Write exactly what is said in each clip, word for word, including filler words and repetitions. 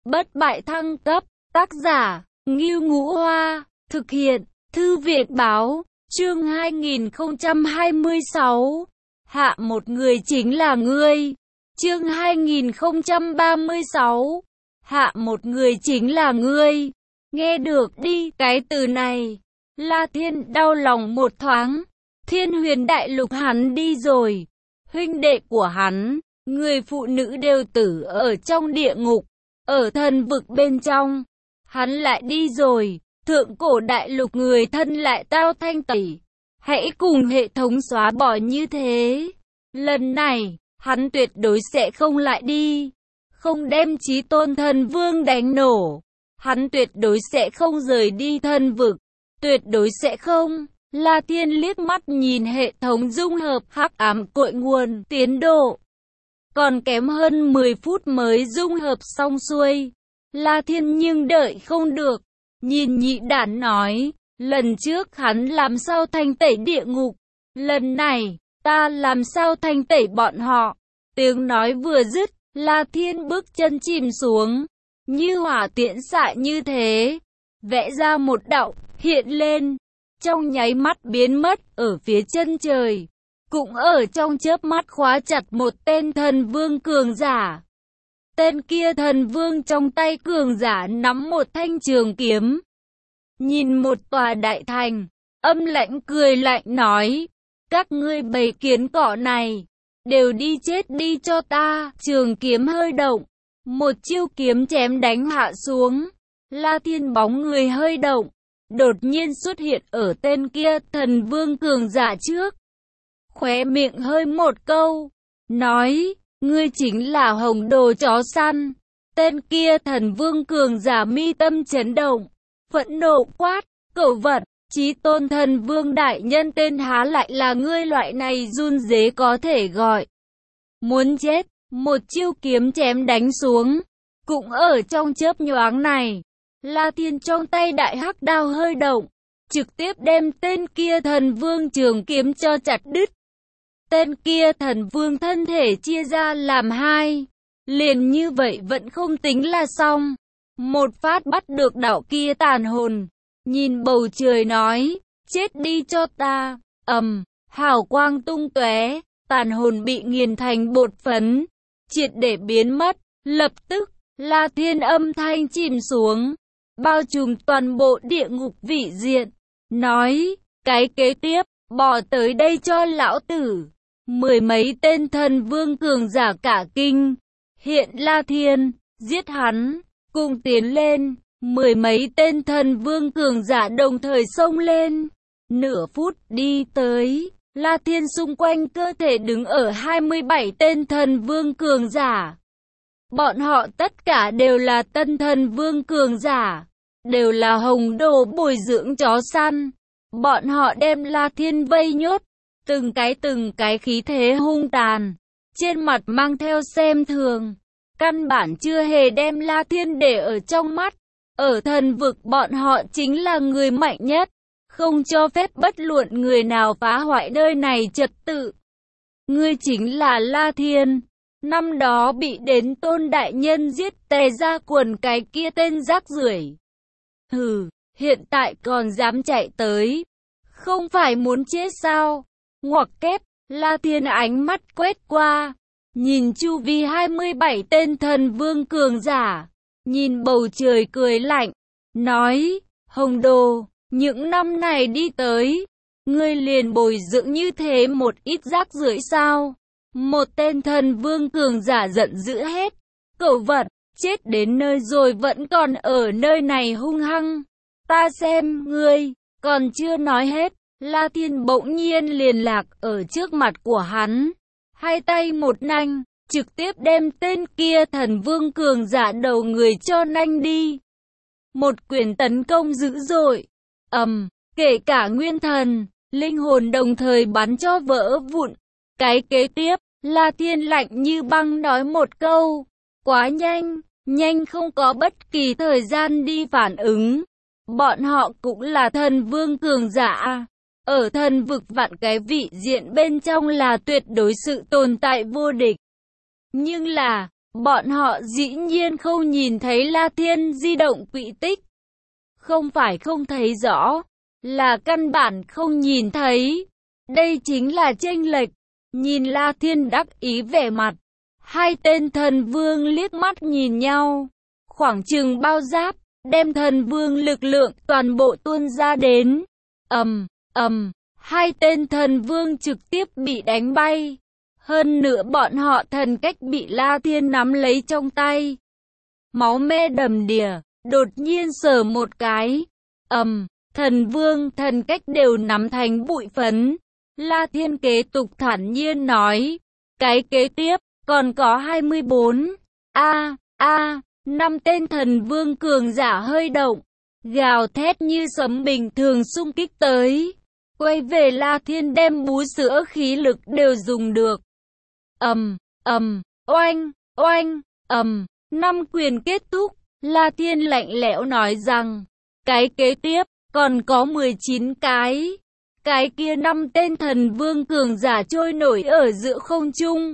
bất bại thăng cấp, tác giả, Ngưu Ngũ Hoa, thực hiện, Thư viện báo, chương hai nghìn không trăm hai mươi sáu, hạ một người chính là ngươi, chương hai nghìn không trăm ba mươi sáu, hạ một người chính là ngươi, nghe được đi, cái từ này, La Thiên đau lòng một thoáng, Thiên Huyền Đại Lục hắn đi rồi, huynh đệ của hắn, người phụ nữ đều tử ở trong địa ngục, ở thần vực bên trong, hắn lại đi rồi, thượng cổ đại lục người thân lại tao thanh tẩy, hãy cùng hệ thống xóa bỏ như thế, lần này, hắn tuyệt đối sẽ không lại đi, không đem Chí Tôn Thần Vương đánh nổ, hắn tuyệt đối sẽ không rời đi thần vực, tuyệt đối sẽ không. La Thiên liếc mắt nhìn hệ thống dung hợp hắc ám cội nguồn tiến độ. Còn kém hơn mười phút mới dung hợp xong xuôi. La Thiên nhưng đợi không được. Nhìn nhị đản nói, lần trước hắn làm sao thanh tẩy địa ngục. Lần này, ta làm sao thanh tẩy bọn họ. Tiếng nói vừa dứt, La Thiên bước chân chìm xuống. Như hỏa tiễn xạ như thế. Vẽ ra một đạo, hiện lên. Trong nháy mắt biến mất ở phía chân trời, cũng ở trong chớp mắt khóa chặt một tên thần vương cường giả. Tên kia thần vương trong tay cường giả nắm một thanh trường kiếm. Nhìn một tòa đại thành, âm lãnh cười lạnh nói, các ngươi bầy kiến cỏ này, đều đi chết đi cho ta. Trường kiếm hơi động, một chiêu kiếm chém đánh hạ xuống, La Thiên bóng người hơi động. Đột nhiên xuất hiện ở tên kia thần vương cường giả trước. Khóe miệng hơi một câu. Nói, ngươi chính là Hồng Đồ chó săn. Tên kia thần vương cường giả mi tâm chấn động. Phẫn nộ quát, cẩu vật, Chí Tôn Thần Vương đại nhân tên há lại là ngươi loại này run rế có thể gọi. Muốn chết, một chiêu kiếm chém đánh xuống. Cũng ở trong chớp nhoáng này. La Thiên trong tay đại hắc đao hơi động, trực tiếp đem tên kia thần vương trường kiếm cho chặt đứt. Tên kia thần vương thân thể chia ra làm hai, liền như vậy vẫn không tính là xong. Một phát bắt được đạo kia tàn hồn, nhìn bầu trời nói, chết đi cho ta, ầm, hào quang tung tóe, tàn hồn bị nghiền thành bột phấn, triệt để biến mất, lập tức, La Thiên âm thanh chìm xuống. Bao trùm toàn bộ địa ngục vị diện, nói, cái kế tiếp, bỏ tới đây cho lão tử. Mười mấy tên thần vương cường giả cả kinh, hiện La Thiên, giết hắn, cùng tiến lên, mười mấy tên thần vương cường giả đồng thời xông lên. Nửa phút đi tới, La Thiên xung quanh cơ thể đứng ở hai mươi bảy tên thần vương cường giả. Bọn họ tất cả đều là tân thần vương cường giả. Đều là Hồng Đồ bồi dưỡng chó săn. Bọn họ đem La Thiên vây nhốt. Từng cái từng cái khí thế hung tàn. Trên mặt mang theo xem thường. Căn bản chưa hề đem La Thiên để ở trong mắt. Ở thần vực bọn họ chính là người mạnh nhất. Không cho phép bất luận người nào phá hoại nơi này trật tự. Ngươi chính là La Thiên. Năm đó bị đến Tôn Đại Nhân giết tè ra quần cái kia tên rác rưởi. Hừ, hiện tại còn dám chạy tới. Không phải muốn chết sao? Ngoặc kép, La Thiên ánh mắt quét qua. Nhìn chu vi hai mươi bảy tên thần vương cường giả. Nhìn bầu trời cười lạnh. Nói, Hồng Đồ, những năm này đi tới. Ngươi liền bồi dưỡng như thế một ít rác rưởi sao? Một tên thần vương cường giả giận dữ hết. Cẩu vật! Chết đến nơi rồi vẫn còn ở nơi này hung hăng. Ta xem, ngươi, còn chưa nói hết. La Thiên bỗng nhiên liền lạc ở trước mặt của hắn. Hai tay một nanh, trực tiếp đem tên kia thần vương cường giả đầu người cho nanh đi. Một quyền tấn công dữ dội. Ầm, kể cả nguyên thần, linh hồn đồng thời bắn cho vỡ vụn. Cái kế tiếp, La Thiên lạnh như băng nói một câu. Quá nhanh. Nhanh không có bất kỳ thời gian đi phản ứng. Bọn họ cũng là thần vương cường giả. Ở thần vực vạn cái vị diện bên trong là tuyệt đối sự tồn tại vô địch. Nhưng là, bọn họ dĩ nhiên không nhìn thấy La Thiên di động quỹ tích. Không phải không thấy rõ, là căn bản không nhìn thấy. Đây chính là chênh lệch. Nhìn La Thiên đắc ý vẻ mặt. Hai tên thần vương liếc mắt nhìn nhau. Khoảng chừng bao giáp, đem thần vương lực lượng toàn bộ tuôn ra đến. Ầm, ầm, hai tên thần vương trực tiếp bị đánh bay. Hơn nữa bọn họ thần cách bị La Thiên nắm lấy trong tay. Máu me đầm đìa, đột nhiên sờ một cái. Ầm, thần vương thần cách đều nắm thành bụi phấn. La Thiên kế tục thản nhiên nói. Cái kế tiếp, còn có hai mươi bốn. A, a, năm tên thần vương cường giả hơi động. Gào thét như sấm bình thường xung kích tới. Quay về La Thiên đem bú sữa khí lực đều dùng được. Ầm, ầm, oanh, oanh, ầm, năm quyền kết thúc. La Thiên lạnh lẽo nói rằng, cái kế tiếp, còn có mười chín cái. Cái kia năm tên thần vương cường giả trôi nổi ở giữa không trung.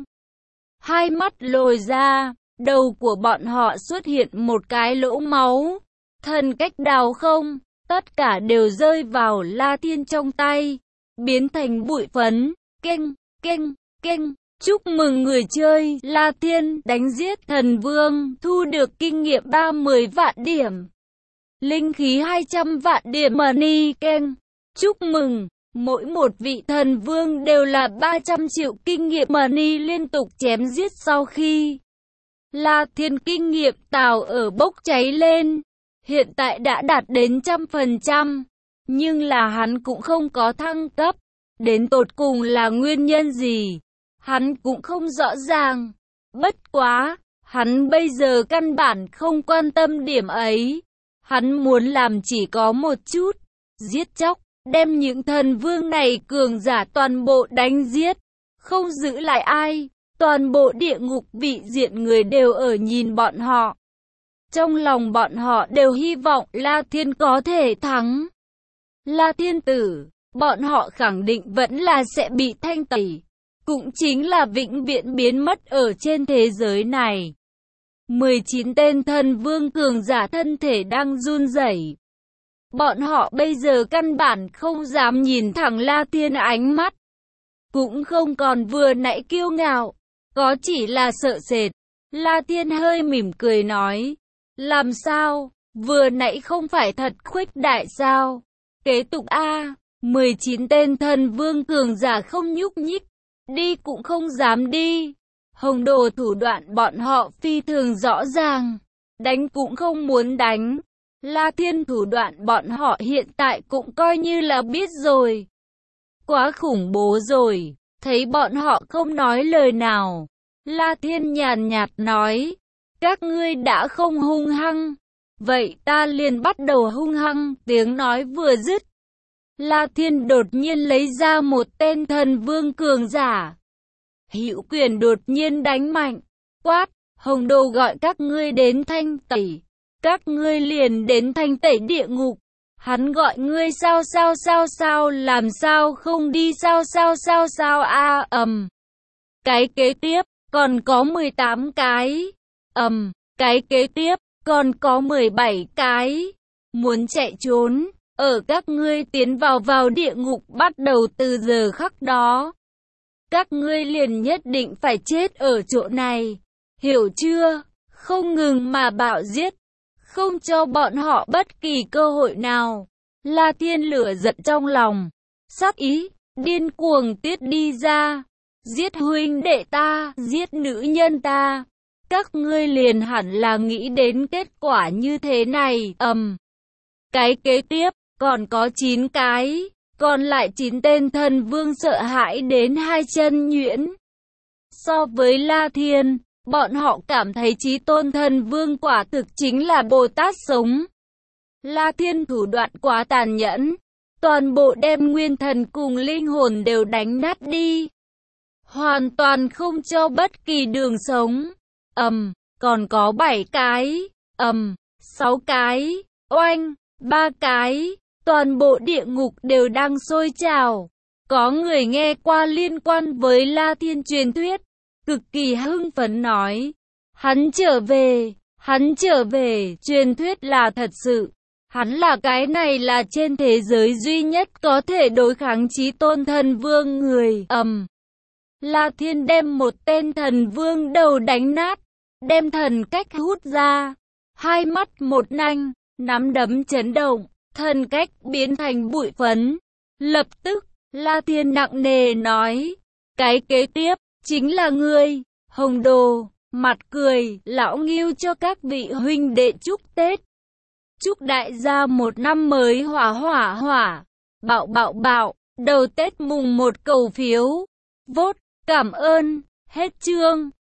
Hai mắt lồi ra, đầu của bọn họ xuất hiện một cái lỗ máu. Thần cách đào không, tất cả đều rơi vào La Thiên trong tay, biến thành bụi phấn. Keng, keng, keng. Chúc mừng người chơi, La Thiên đánh giết thần vương, thu được kinh nghiệm ba mươi vạn điểm. Linh khí hai trăm vạn điểm money keng. Chúc mừng, mỗi một vị thần vương đều là ba trăm triệu kinh nghiệm money liên tục chém giết sau khi. La Thiên kinh nghiệm tào ở bốc cháy lên, hiện tại đã đạt đến trăm phần trăm, nhưng là hắn cũng không có thăng cấp. Đến tột cùng là nguyên nhân gì? Hắn cũng không rõ ràng. Bất quá, hắn bây giờ căn bản không quan tâm điểm ấy. Hắn muốn làm chỉ có một chút, giết chóc, đem những thần vương này cường giả toàn bộ đánh giết, không giữ lại ai. Toàn bộ địa ngục vị diện người đều ở nhìn bọn họ. Trong lòng bọn họ đều hy vọng La Thiên có thể thắng. La Thiên tử, bọn họ khẳng định vẫn là sẽ bị thanh tẩy. Cũng chính là vĩnh viễn biến mất ở trên thế giới này. mười chín tên thần vương cường giả thân thể đang run rẩy. Bọn họ bây giờ căn bản không dám nhìn thẳng La Thiên ánh mắt. Cũng không còn vừa nãy kiêu ngạo, có chỉ là sợ sệt. La Thiên hơi mỉm cười nói. Làm sao, vừa nãy không phải thật khuếch đại sao? Kế tục A, mười chín tên thần vương cường giả không nhúc nhích. Đi cũng không dám đi. Hồng đồ thủ đoạn bọn họ phi thường rõ ràng. Đánh cũng không muốn đánh. La Thiên thủ đoạn bọn họ hiện tại cũng coi như là biết rồi. Quá khủng bố rồi. Thấy bọn họ không nói lời nào. La Thiên nhàn nhạt nói. Các ngươi đã không hung hăng. Vậy ta liền bắt đầu hung hăng. Tiếng nói vừa dứt. La Thiên đột nhiên lấy ra một tên thần vương cường giả. Hữu quyền đột nhiên đánh mạnh. Quát, Hồng Đồ gọi các ngươi đến thanh tẩy. Các ngươi liền đến thanh tẩy địa ngục. Hắn gọi ngươi sao sao sao sao, làm sao không đi sao sao sao sao a ầm. Cái kế tiếp, còn có mười tám cái. Ầm, cái kế tiếp, còn có mười bảy cái. Muốn chạy trốn, ở các ngươi tiến vào vào địa ngục bắt đầu từ giờ khắc đó. Các ngươi liền nhất định phải chết ở chỗ này. Hiểu chưa? Không ngừng mà bạo giết. Không cho bọn họ bất kỳ cơ hội nào. La Thiên lửa giận trong lòng. Sát ý, điên cuồng tiết đi ra. Giết huynh đệ ta, giết nữ nhân ta. Các ngươi liền hẳn là nghĩ đến kết quả như thế này. Ầm. Um. Cái kế tiếp, còn có chín cái. Còn lại chín tên thần vương sợ hãi đến hai chân nhuyễn. So với La Thiên, bọn họ cảm thấy chí tôn thần vương quả thực chính là Bồ Tát sống. La Thiên thủ đoạn quá tàn nhẫn. Toàn bộ đem nguyên thần cùng linh hồn đều đánh nát đi. Hoàn toàn không cho bất kỳ đường sống. Ầm, um, còn có bảy cái. Ầm, um, sáu cái. Oanh, ba cái. Toàn bộ địa ngục đều đang sôi trào. Có người nghe qua liên quan với La Thiên truyền thuyết, cực kỳ hưng phấn nói. Hắn trở về, hắn trở về, truyền thuyết là thật sự. Hắn là cái này là trên thế giới duy nhất có thể đối kháng chí tôn thần vương người. Ầm. La Thiên đem một tên thần vương đầu đánh nát, đem thần cách hút ra. Hai mắt một nanh, nắm đấm chấn động, thần cách biến thành bụi phấn. Lập tức, La Thiên nặng nề nói, cái kế tiếp, chính là ngươi, Hồng Đồ. Mặt cười, lão Ngưu cho các vị huynh đệ chúc Tết. Chúc đại gia một năm mới hỏa hỏa hỏa, bạo bạo bạo, đầu Tết mùng một cầu phiếu. Vote, cảm ơn, hết chương.